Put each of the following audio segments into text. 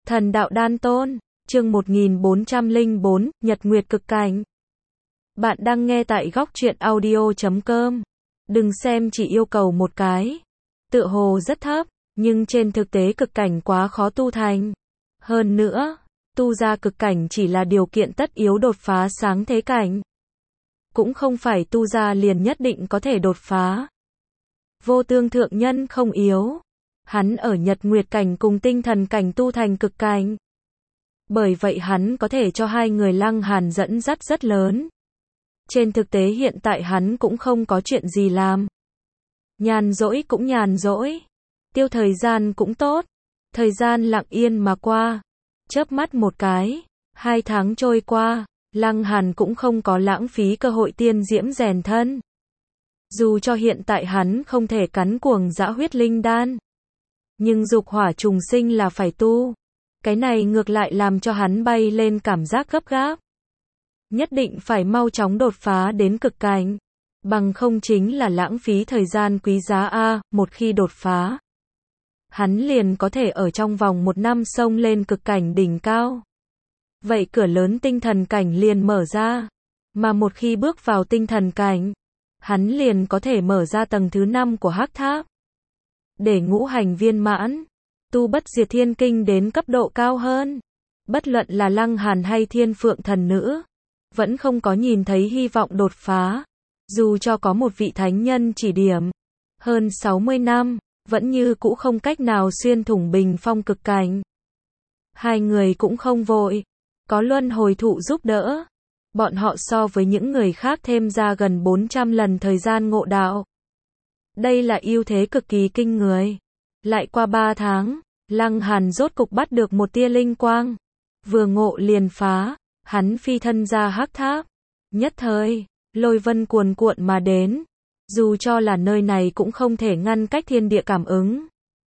Thần đạo đan tôn, chương 1404, Nhật Nguyệt cực cảnh. Bạn đang nghe tại góc truyện audio.com. Đừng xem chỉ yêu cầu một cái. Tựa hồ rất thấp, nhưng trên thực tế cực cảnh quá khó tu thành. Hơn nữa, tu ra cực cảnh chỉ là điều kiện tất yếu đột phá sáng thế cảnh. Cũng không phải tu ra liền nhất định có thể đột phá. Vô Tương thượng nhân không yếu. Hắn ở Nhật Nguyệt cảnh cùng tinh thần cảnh tu thành cực cảnh. Bởi vậy hắn có thể cho hai người Lăng Hàn dẫn dắt rất lớn. Trên thực tế hiện tại hắn cũng không có chuyện gì làm. Nhàn rỗi cũng nhàn rỗi. Tiêu thời gian cũng tốt. Thời gian lặng yên mà qua. Chớp mắt một cái. 2 tháng trôi qua. Lăng Hàn cũng không có lãng phí cơ hội tiên diễm rèn thân. Dù cho hiện tại hắn không thể cắn cuồng dã huyết linh đan. Nhưng dục hỏa trùng sinh là phải tu. Cái này ngược lại làm cho hắn bay lên cảm giác gấp gáp. Nhất định phải mau chóng đột phá đến cực cảnh. Bằng không chính là lãng phí thời gian quý giá a. Một khi đột phá, hắn liền có thể ở trong vòng 1 năm xông lên cực cảnh đỉnh cao. Vậy cửa lớn tinh thần cảnh liền mở ra. Mà một khi bước vào tinh thần cảnh, hắn liền có thể mở ra tầng thứ 5 của Hắc Tháp. Để ngũ hành viên mãn, tu bất diệt thiên kinh đến cấp độ cao hơn. Bất luận là Lăng Hàn hay Thiên Phượng thần nữ, vẫn không có nhìn thấy hy vọng đột phá. Dù cho có một vị thánh nhân chỉ điểm, hơn 60 năm, vẫn như cũ không cách nào xuyên thủng bình phong cực cảnh. Hai người cũng không vội, có luân hồi thụ giúp đỡ. Bọn họ so với những người khác thêm ra gần 400 lần thời gian ngộ đạo. Đây là ưu thế cực kỳ kinh người. Lại qua 3 tháng, Lăng Hàn rốt cục bắt được một tia linh quang. Vừa ngộ liền phá, hắn phi thân ra Hắc Tháp. Nhất thời, lôi vân cuồn cuộn mà đến. Dù cho là nơi này cũng không thể ngăn cách thiên địa cảm ứng.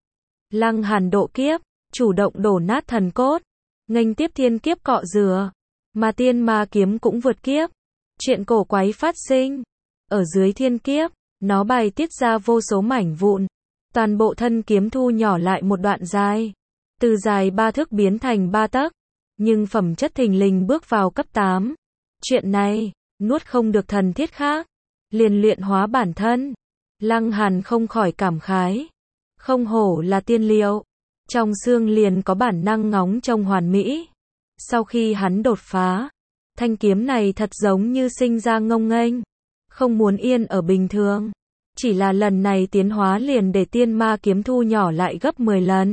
Lăng Hàn độ kiếp, chủ động đổ nát thần cốt. Nghênh tiếp thiên kiếp cọ rửa. Mà tiên ma kiếm cũng vượt kiếp. Chuyện cổ quái phát sinh. Ở dưới thiên kiếp, nó bài tiết ra vô số mảnh vụn. Toàn bộ thân kiếm thu nhỏ lại một đoạn dài. Từ dài 3 thước biến thành 3 tấc. Nhưng phẩm chất thình lình bước vào cấp 8. Chuyện này, nuốt không được thần thiết khác. Liền luyện hóa bản thân. Lăng Hàn không khỏi cảm khái. Không hổ là tiên liệu. Trong xương liền có bản năng ngóng trông hoàn mỹ. Sau khi hắn đột phá, thanh kiếm này thật giống như sinh ra ngông nghênh. Không muốn yên ở bình thường. Chỉ là lần này tiến hóa liền để tiên ma kiếm thu nhỏ lại gấp 10 lần.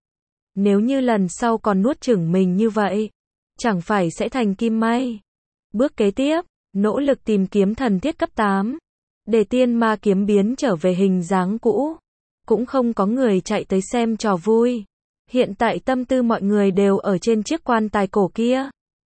Nếu như lần sau còn nuốt chửng mình như vậy, chẳng phải sẽ thành kim may. Bước kế tiếp, nỗ lực tìm kiếm thần thiết cấp 8. Để tiên ma kiếm biến trở về hình dáng cũ. Cũng không có người chạy tới xem trò vui. Hiện tại tâm tư mọi người đều ở trên chiếc quan tài cổ kia.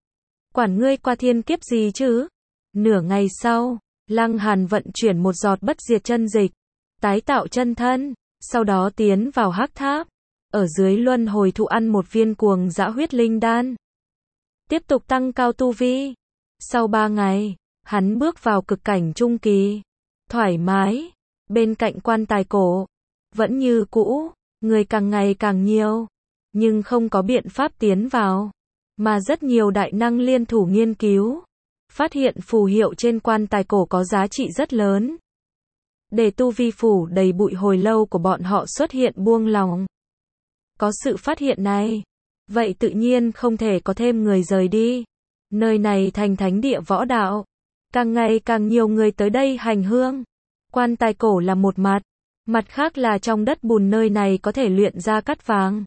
Quản ngươi qua thiên kiếp gì chứ? Nửa ngày sau, Lăng Hàn vận chuyển một giọt bất diệt chân dịch, tái tạo chân thân, sau đó tiến vào Hắc Tháp, ở dưới luân hồi thụ ăn một viên cuồng dã huyết linh đan. Tiếp tục tăng cao tu vi. Sau 3 ngày, hắn bước vào cực cảnh trung kỳ, thoải mái. Bên cạnh quan tài cổ, vẫn như cũ, người càng ngày càng nhiều, nhưng không có biện pháp tiến vào, mà rất nhiều đại năng liên thủ nghiên cứu. Phát hiện phù hiệu trên quan tài cổ có giá trị rất lớn. Để tu vi phủ đầy bụi hồi lâu của bọn họ xuất hiện buông lòng. Có sự phát hiện này, vậy tự nhiên không thể có thêm người rời đi. Nơi này thành thánh địa võ đạo. Càng ngày càng nhiều người tới đây hành hương. Quan tài cổ là một mặt. Mặt khác là trong đất bùn nơi này có thể luyện ra cát vàng.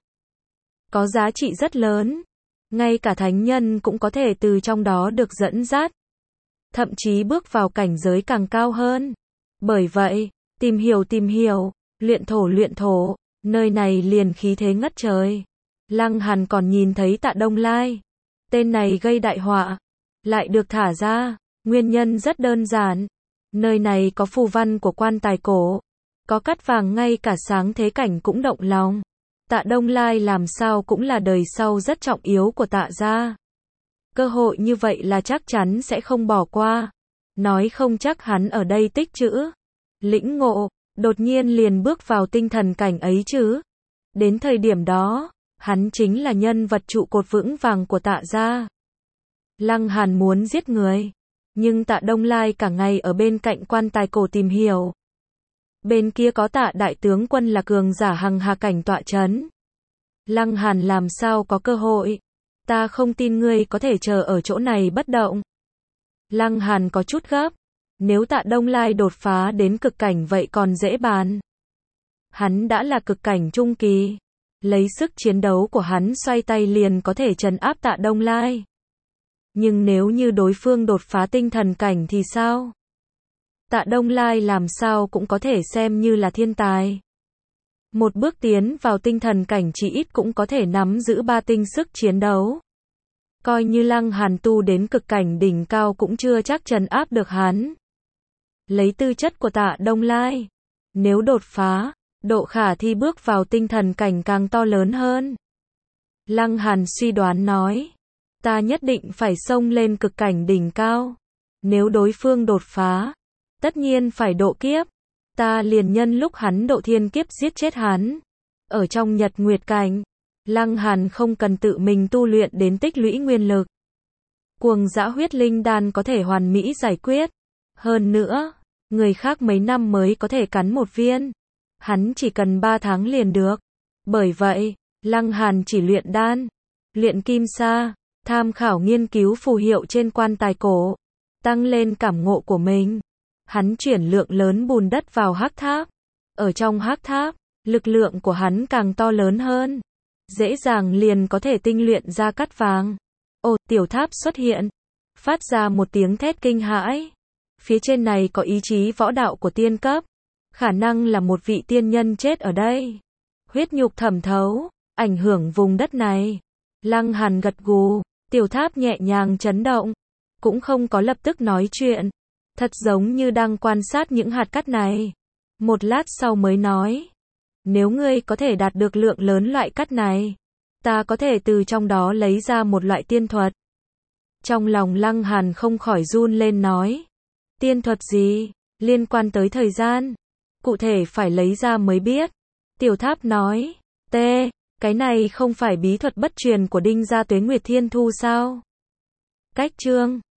Có giá trị rất lớn. Ngay cả thánh nhân cũng có thể từ trong đó được dẫn dắt. Thậm chí bước vào cảnh giới càng cao hơn. Bởi vậy, tìm hiểu, luyện thổ, nơi này liền khí thế ngất trời. Lăng Hàn còn nhìn thấy Tạ Đông Lai. Tên này gây đại họa, lại được thả ra, nguyên nhân rất đơn giản. Nơi này có phù văn của quan tài cổ, có cát vàng ngay cả sáng thế cảnh cũng động lòng. Tạ Đông Lai làm sao cũng là đời sau rất trọng yếu của Tạ gia. Cơ hội như vậy là chắc chắn sẽ không bỏ qua. Nói không chắc hắn ở đây tích trữ, lĩnh ngộ, đột nhiên liền bước vào tinh thần cảnh ấy chứ. Đến thời điểm đó, Hắn chính là nhân vật trụ cột vững vàng của Tạ gia. Lăng Hàn muốn giết người, nhưng Tạ Đông Lai cả ngày ở bên cạnh quan tài cổ tìm hiểu. Bên kia có Tạ đại tướng quân là cường giả hằng hà cảnh tọa chấn. Lăng Hàn làm sao có cơ hội? Ta không tin ngươi có thể chờ ở chỗ này bất động. Lăng Hàn có chút gấp. Nếu Tạ Đông Lai đột phá đến cực cảnh vậy còn dễ bàn. Hắn đã là cực cảnh trung kỳ. Lấy sức chiến đấu của hắn xoay tay liền có thể trấn áp Tạ Đông Lai. Nhưng nếu như đối phương đột phá tinh thần cảnh thì sao? Tạ Đông Lai làm sao cũng có thể xem như là thiên tài. Một bước tiến vào tinh thần cảnh chỉ ít cũng có thể nắm giữ 3 tinh sức chiến đấu. Coi như Lăng Hàn tu đến cực cảnh đỉnh cao cũng chưa chắc trấn áp được hắn. Lấy tư chất của Tạ Đông Lai, nếu đột phá, độ khả thi bước vào tinh thần cảnh càng to lớn hơn. Lăng Hàn suy đoán nói, ta nhất định phải xông lên cực cảnh đỉnh cao. Nếu đối phương đột phá, tất nhiên phải độ kiếp. Ta liền nhân lúc hắn độ thiên kiếp giết chết hắn. Ở trong Nhật Nguyệt cảnh, Lăng Hàn không cần tự mình tu luyện đến tích lũy nguyên lực. Cuồng dã huyết linh đan có thể hoàn mỹ giải quyết. Hơn nữa, người khác mấy năm mới có thể cắn một viên. Hắn chỉ cần 3 tháng liền được. Bởi vậy, Lăng Hàn chỉ luyện đan, luyện kim sa, tham khảo nghiên cứu phù hiệu trên quan tài cổ, tăng lên cảm ngộ của mình. Hắn chuyển lượng lớn bùn đất vào hắc tháp. Ở trong hắc tháp, lực lượng của hắn càng to lớn hơn. Dễ dàng liền có thể tinh luyện ra cát vàng. Ồ, tiểu tháp xuất hiện. Phát ra một tiếng thét kinh hãi. Phía trên này có ý chí võ đạo của tiên cấp. Khả năng là một vị tiên nhân chết ở đây. Huyết nhục thẩm thấu, ảnh hưởng vùng đất này. Lăng Hàn gật gù, tiểu tháp nhẹ nhàng chấn động. Cũng không có lập tức nói chuyện. Thật giống như đang quan sát những hạt cát này. Một lát sau mới nói. Nếu ngươi có thể đạt được lượng lớn loại cát này, ta có thể từ trong đó lấy ra một loại tiên thuật. Trong lòng Lăng Hàn không khỏi run lên nói. Tiên thuật gì? Liên quan tới thời gian. Cụ thể phải lấy ra mới biết. Tiểu tháp nói. Cái này không phải bí thuật bất truyền của Đinh gia Tuế Nguyệt Thiên Thu sao? Cách chương